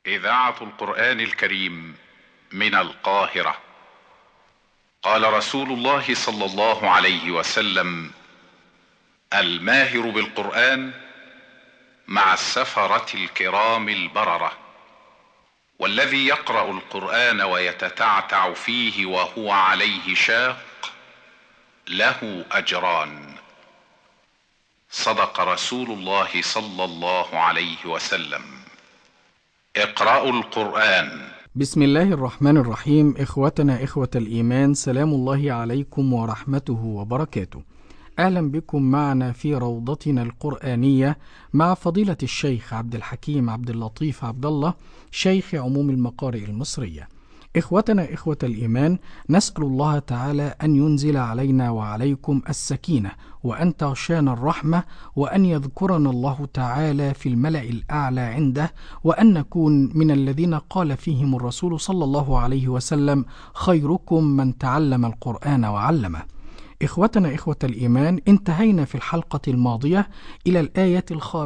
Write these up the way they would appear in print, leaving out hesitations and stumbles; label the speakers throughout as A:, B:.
A: إذاعة القرآن الكريم من القاهرة. قال رسول الله صلى الله عليه وسلم: الماهر بالقرآن مع السفرة الكرام البررة، والذي يقرأ القرآن ويتتعتع فيه وهو عليه شاق له أجران. صدق رسول الله صلى الله عليه وسلم. اقرأوا القرآن.
B: بسم الله الرحمن الرحيم. إخوتنا إخوة الإيمان، سلام الله عليكم ورحمته وبركاته. أهلا بكم معنا في روضتنا القرآنية مع فضيلة الشيخ عبد الحكيم عبد اللطيف عبد الله، شيخ عموم المقارئ المصرية. إخوتنا إخوة الإيمان، نسأل الله تعالى أن ينزل علينا وعليكم السكينة، وأن تغشانا الرحمة، وأن يذكرنا الله تعالى في الملأ الأعلى عنده، وأن نكون من الذين قال فيهم الرسول صلى الله عليه وسلم: خيركم من تعلم القرآن وعلمه. إخوتنا إخوة الإيمان، انتهينا في الحلقة الماضية إلى الآية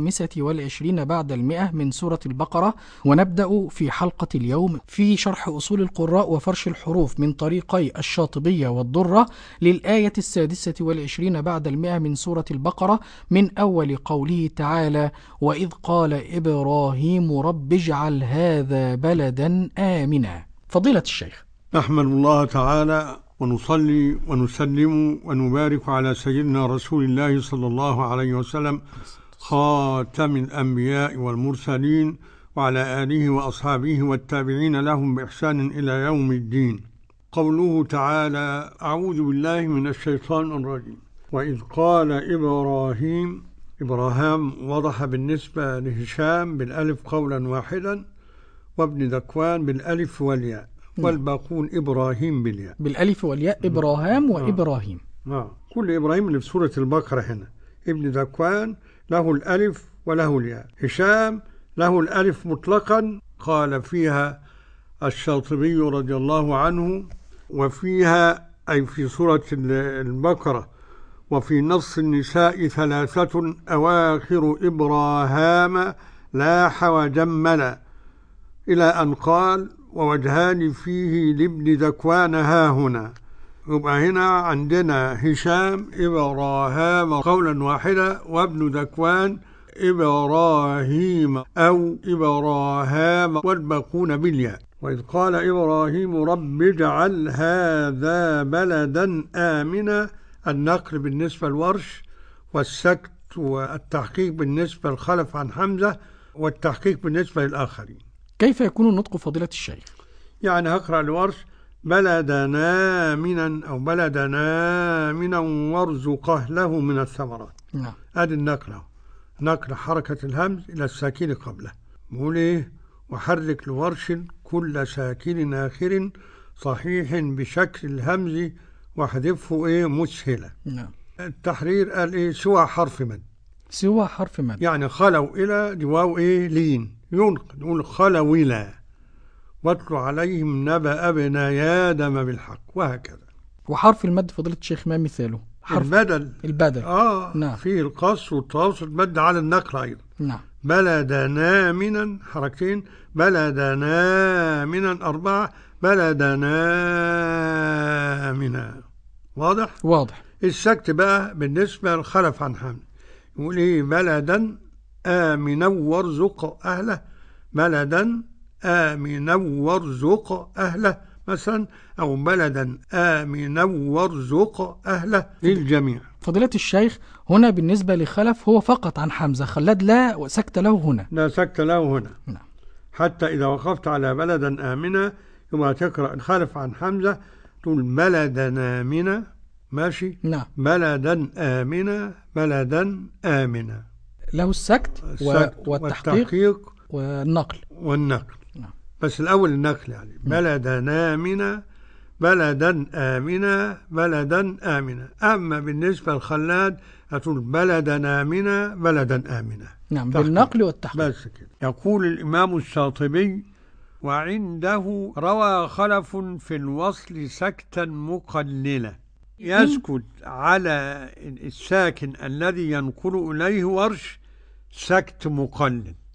B: 25 بعد 100 من سورة البقرة، ونبدأ في حلقة اليوم في شرح أصول القراء وفرش الحروف من طريقي الشاطبية والضرة للآية 26 بعد 100 من سورة البقرة، من أول قوله تعالى: وإذ قال إبراهيم رب اجعل هذا بلدا آمنا. فضيلة الشيخ.
C: نحمد الله تعالى ونصلي ونسلم ونبارك على سيدنا رسول الله صلى الله عليه وسلم، خاتم الأنبياء والمرسلين، وعلى آله وأصحابه والتابعين لهم بإحسان إلى يوم الدين. قوله تعالى: أعوذ بالله من الشيطان الرجيم. وإذ قال إبراهيم، إبراهام وضح بالنسبة لهشام بالألف قولا واحدا، وابن ذكوان بالألف والياء، والباقون إبراهيم بالياء، بالألف
B: والياء، إبراهام وإبراهيم.
C: كل إبراهيم اللي في سورة البقرة هنا. ابن ذكوان له الألف وله الياء. هشام له الألف مطلقا، قال فيها الشاطبي رضي الله عنه: وفيها أي في سورة البقرة: وفي نص النساء 3 أواخر إبراهام لاح وجملا، إلى أن قال: ووجهان فيه لابن ذكوان هاهنا. يبقى هنا عندنا هشام إبراهام قولا واحدا، وابن ذكوان إبراهيم أو إبراهام، والباقون بالياء. وإذ قال إبراهيم رب اجعل هذا بلدا آمنا، النقل بالنسبة للورش، والسكت والتحقيق بالنسبة للخلف عن حمزة، والتحقيق بالنسبة للآخرين.
B: كيف يكون النطق فضيلة الشيخ؟
C: يعني هقرأ الورش: بلدنا آمنا أو بلدنا آمنا وارزق أهله من الثمرات.
B: نعم.
C: هذه النقلة، نقل حركة الهمز إلى الساكن قبله. بقول إيه؟ وحرك لورش كل ساكن آخر صحيح بشكل الهمز، واحذفه إيه؟ مسهلة.
B: نعم.
C: التحرير قال إيه؟ سوى حرف مد.
B: سوى حرف مد،
C: يعني خلوا إلى جواو إيه؟ لين ينقل، يقول خلوا إلى واتلو عليهم نبأ ابني آدم بالحق، وهكذا.
B: وحرف المد فضيلة الشيخ ما مثاله؟ حرف البدل.
C: نعم. فيه القص والتواصل، مد على النقل أيضا.
B: نعم.
C: بلدنا آمنا حركتين، بلدنا آمنا 4، بلدنا آمنا. واضح. السكت بقى بالنسبة للخلف عن حمد، يقول إيه؟ بلدا آمنا وارزق أهله، بلدا آمنا وارزق أهله مثلا، أو بلدا آمنا وارزق أهله للجميع.
B: فضيلة الشيخ، هنا بالنسبة لخلف هو فقط عن حمزة، خلاد لا وسكت له هنا.
C: لا سكت له هنا.
B: نعم.
C: حتى إذا وقفت على بلدا آمنا يبقى تقرأ الخلف عن حمزة، تقول بلدا آمنا، ماشي.
B: نعم.
C: بلدا آمنا، بلدا آمنا،
B: له السكت والتحقيق والنقل.
C: نعم. بس الأول النقل، يعني بلدا آمنا، بلدا آمنا، بلدا آمنا. أما بالنسبة للخلاد هتقول بلدا آمنا، بلدا آمنا.
B: نعم، بالنقل والتحقيق.
C: بس كده. يقول الإمام الشاطبي: وعنده روى خلف في الوصل سكتا مقللا، يسكت على الساكن الذي ينقل إليه ورش سكت مقلل،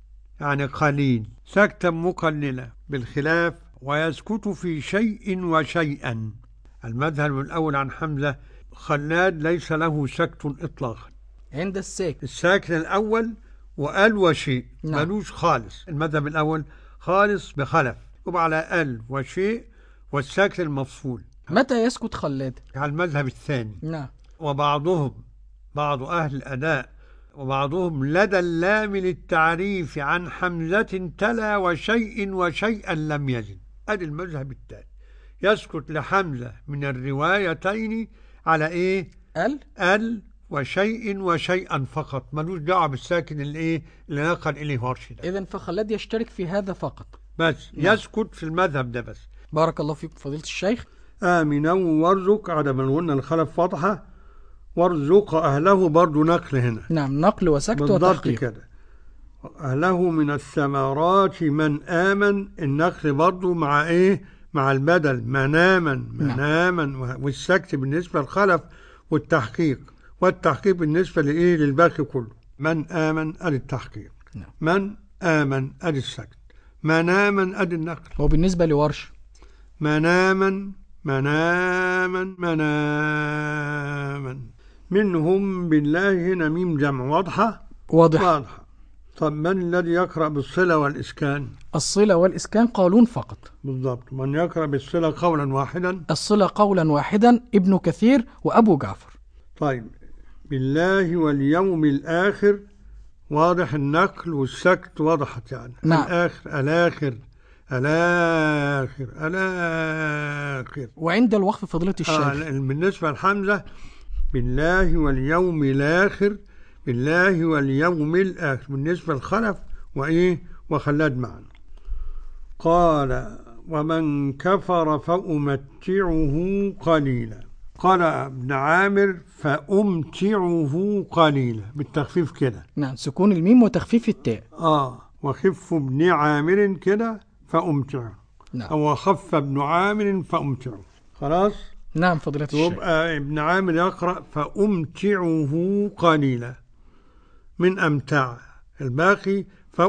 C: يعني قليل، سكتا مقللة بالخلاف ويسكت في شيء وشيئا. المذهب الأول عن حمزة خلاد ليس له سكت إطلاقا
B: عند
C: الساكن الأول، وقال وشيء ملوش خالص. المذهب الأول خالص بخلف، يبقى على ال وشيء والساكن المفصول.
B: متى يسكت خلاد؟
C: على المذهب الثاني.
B: نعم.
C: وبعضهم بعض أهل الأداء وبعضهم لدى اللام للتعريف عن حمزة تلا وشيء وشيئا لم يزن. أدي المذهب الثاني، يسكت لحمزة من الروايتين على إيه؟ ال وشيء وشيئا فقط، ملوش دعوة بالساكن اللي نقل إليه ورش ده.
B: إذن فخلاد يشترك في هذا فقط
C: بس. نعم. يسكت في المذهب ده بس.
B: بارك الله فيكم فضيلة الشيخ.
C: آمنا وارزق عدم الغنى الخلف فتحة، وارزق أهله برضو نقل هنا.
B: نعم، نقل وسكت وتحقيق
C: كده. أهله من الثمرات من آمن، النقل برضو مع مع البدل مناما والسكت بالنسبة للخلف، والتحقيق بالنسبة للباقي كله. من آمن أدي التحقيق.
B: نعم.
C: من آمن أدي السكت، مناما أدي النقل.
B: وبالنسبة لورش
C: مناما منهم بالله هنا ميم جمع واضحة. طب من الذي يقرأ بالصلة والإسكان؟
B: الصلة والإسكان قالون فقط.
C: بالضبط. من يقرأ بالصلة قولا واحدا؟
B: الصلة قولا واحدا ابن كثير وأبو جعفر.
C: طيب بالله واليوم الآخر واضح النقل والسكت وضحت يعني.
B: نعم.
C: الآخر.
B: وعند الوقف فضيلة الشيخ
C: بالنسبة لحمزة بالله واليوم الآخر، بالله واليوم الآخر بالنسبة للخلف وخلاد معا. قال ومن كفر فأمتعه قليلا. قال ابن عامر فأمتعه قليلا بالتخفيف كده.
B: نعم، سكون الميم وتخفيف التاء.
C: وخف ابن عامر كده فأمتعه.
B: نعم.
C: أو خف ابن عامر فأمتعه. خلاص.
B: نعم فضيلة الشيخ.
C: يبقى ابن عامر يقرأ فأمتعه قليلا من أمتع، الباقي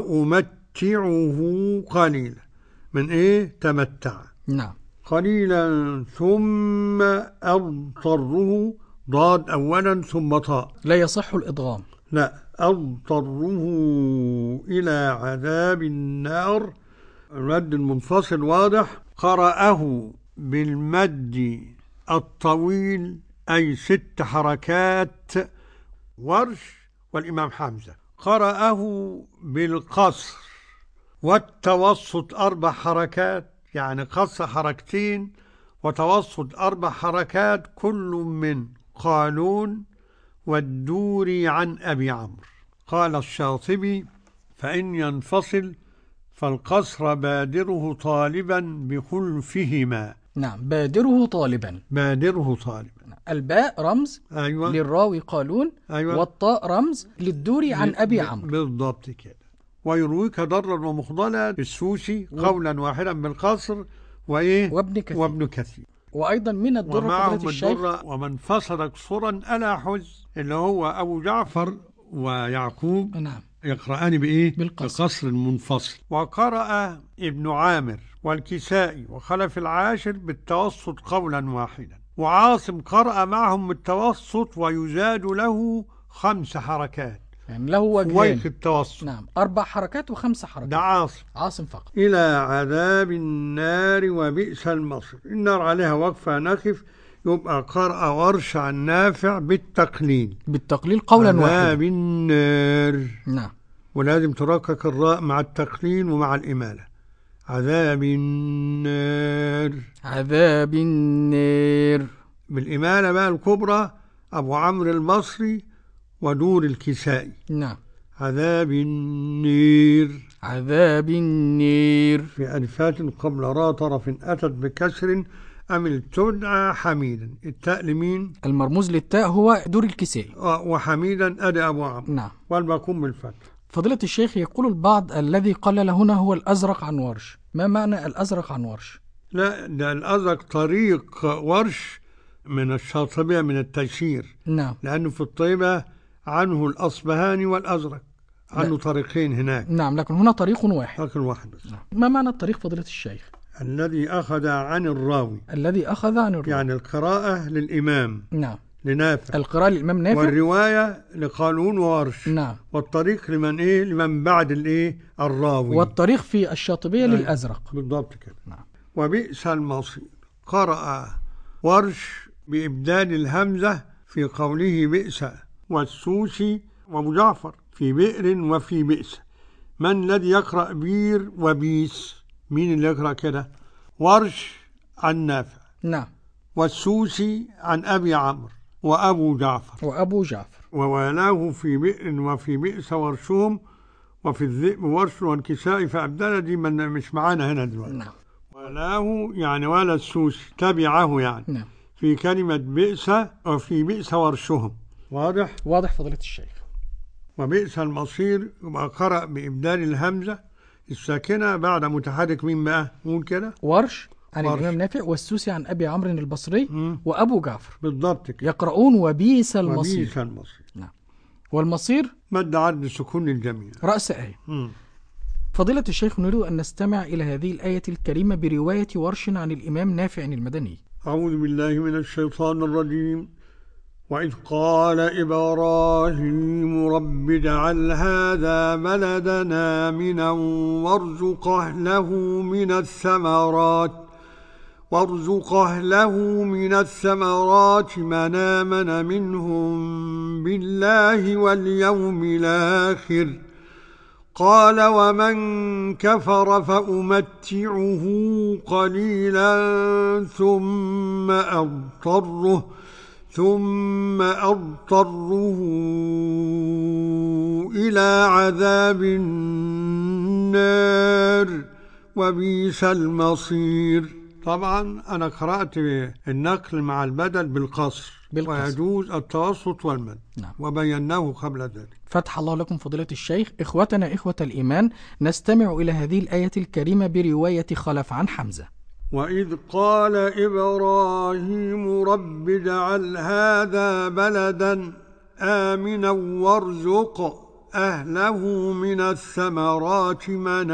C: فأمتعه قليلا من تمتع.
B: نعم.
C: قليلا ثم أضطره، ضاد أولا ثم طاء،
B: لا يصح الإدغام.
C: لا، أضطره إلى عذاب النار. المد المنفصل واضح. قرأه بالمد الطويل أي 6 حركات ورش والإمام حمزة. قرأه بالقصر والتوسط 4 حركات، يعني قصر 2 حركات وتوسط 4 حركات، كل من قالون والدوري عن أبي عمرو. قال الشاطبي فإن ينفصل فالقصر بادره طالبا بخلفهما.
B: نعم، بادره طالبا.
C: الباء
B: رمز للراوي قالون، والطاء رمز للدوري عن أبي عمرو.
C: بالضبط كده. ويرويك ضرا ومخضلا السوسي قولا واحدا بالقصر وابن كثير.
B: وأيضا من الدرة فضيلة الشيخ
C: ومن فصل قصرا ألا حز، اللي هو أبو جعفر ويعقوب.
B: نعم.
C: يقرأان بالقصر المنفصل. وقرأ ابن عامر والكسائي وخلف العاشر بالتوسط قولا واحدا. وعاصم قرأ معهم بالتوسط ويزاد له 5 حركات،
B: يعني له وجهين.
C: التوسط.
B: نعم، 4 حركات و5 حركات.
C: ده
B: عاصم فقط.
C: إلى عذاب النار وبئس المصير. النار عليها وقفة نخف، يبقى قرأ ورش عن نافع بالتقليل
B: قولا واحدا.
C: عذاب النار.
B: نعم.
C: ولازم ترقق الراء مع التقليل ومع الإمالة. عذاب النار بالإمالة بقى الكبرى أبو عمرو البصري ودور الكسائي.
B: نعم.
C: عذاب النير في ألفات قبل راء طرف أتت بكسر أمل تدعى حميدا. التاء لمين؟
B: المرموز للتاء هو دور الكسائي.
C: وحميدا أدي أبو عمرو.
B: نعم.
C: والباقون بالفتح.
B: فضيلة الشيخ، يقول البعض الذي قلل هنا هو الأزرق عن ورش. ما معنى الأزرق عن ورش؟
C: لا، ده الأزرق طريق ورش من الشاطبية من التيسير.
B: نعم.
C: لأنه في الطيبة عنه الأصبهاني والأزرق، عنده طريقين هناك.
B: نعم، لكن هنا طريق واحد.
C: طريق واحد بس.
B: ما معنى الطريق فضيلة الشيخ؟
C: الذي أخذ عن الراوي.
B: الذي أخذ عن الراوي.
C: يعني القراءة للإمام.
B: نعم.
C: لنافع.
B: القراءة للإمام نافع.
C: والرواية لقالون وورش.
B: نعم.
C: والطريق لمن لمن بعد الراوي.
B: والطريق في الشاطبية للأزرق.
C: بالضبط كده.
B: نعم.
C: وبئس المصير. قرأ ورش بإبدال الهمزة في قوله بئس، والسوسي وأبو جعفر في بئر وفي بئس. من الذي يقرأ بير وبيس؟ مين اللي يقرأ كده؟ ورش عن نافع.
B: نعم.
C: والسوسي عن أبي عمرو وأبو جعفر. ووالاه في بئر وفي بئس ورشهم، وفي الذئب ورش والكساء فأبدل. دي من مش معانا هنا دلوقتي.
B: نعم.
C: والاه يعني ولا السوسي تبعه يعني.
B: نعم. في
C: كلمة بئس وفي بئس ورشهم. واضح
B: فضيلة الشيخ.
C: وبئس المصير يبقى قرأ بإبدال الهمزة الساكنة بعد متحرك. مين بقى؟ قول كده.
B: ورش عن الإمام نافع، والسوسي عن أبي عمرو البصري وأبو جعفر.
C: بالضبط كده.
B: يقرؤون وبئس المصير.
C: نعم.
B: والمصير
C: مد عرض السكون للجميع.
B: رأس آية. فضيلة الشيخ، نريد أن نستمع إلى هذه الآية الكريمة برواية ورش عن الإمام نافع المدني.
C: أعوذ بالله من الشيطان الرجيم. وإذ قال إبراهيم رب اجعل هذا بلدنا آمنا وارزق أهله من الثمرات من آمن منهم بالله واليوم الآخر. قال ومن كفر فأمتعه قليلا ثم أضطره إلى عذاب النار وبئس المصير. طبعا أنا قرأت النقل مع البدل بالقصر. ويجوز التوسط والمد.
B: نعم.
C: وبيناه قبل ذلك.
B: فتح الله لكم فضيلة الشيخ. إخوتنا إخوة الإيمان، نستمع إلى هذه الآية الكريمة برواية خلف عن حمزة.
C: وإذ قال إبراهيم رب اجعل هذا بلدا آمنا وارزق أهله من الثمرات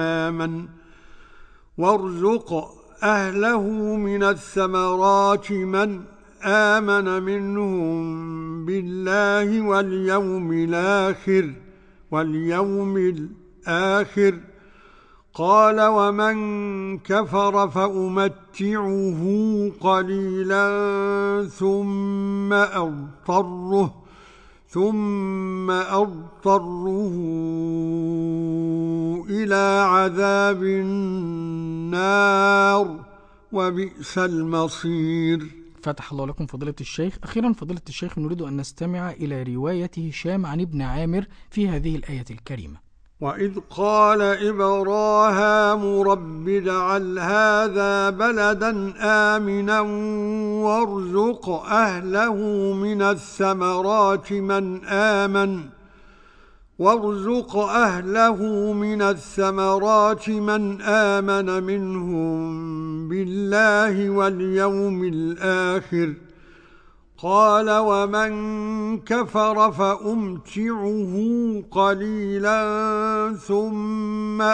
C: من آمن منهم بالله واليوم الآخر. قال ومن كفر فأمتعه قليلا ثم أضطره إلى عذاب النار وبئس المصير.
B: فتح الله لكم فضيلة الشيخ. أخيرا فضيلة الشيخ، نريد أن نستمع إلى رواية هشام عن ابن عامر في هذه الآية الكريمة.
C: وإذ قال إبراهيم رب اجعل هذا بلدا آمنا وارزق أهله من الثمرات من آمن منهم بالله واليوم الآخر. قال ومن كفر فأمتعه قليلا ثم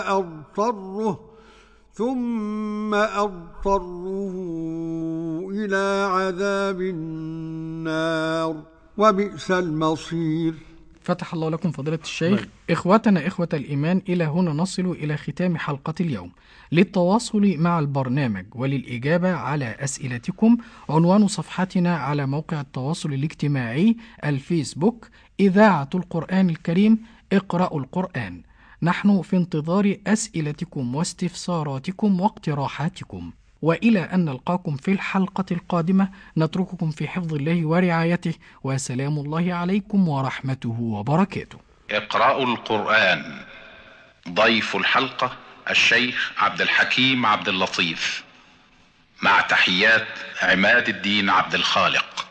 C: أضطره إلى عذاب النار وبئس المصير.
B: فتح الله لكم فضيلة الشيخ. إخوتنا إخوة الإيمان، إلى هنا نصل إلى ختام حلقة اليوم. للتواصل مع البرنامج وللإجابة على أسئلتكم، عنوان صفحتنا على موقع التواصل الاجتماعي الفيسبوك إذاعة القرآن الكريم اقرأوا القرآن. نحن في انتظار أسئلتكم واستفساراتكم واقتراحاتكم. وإلى أن نلقاكم في الحلقة القادمة، نترككم في حفظ الله ورعايته، وسلام الله عليكم ورحمته وبركاته.
A: اقرأوا القرآن. ضيف الحلقة الشيخ عبد الحكيم عبد اللطيف، مع تحيات عماد الدين عبد الخالق.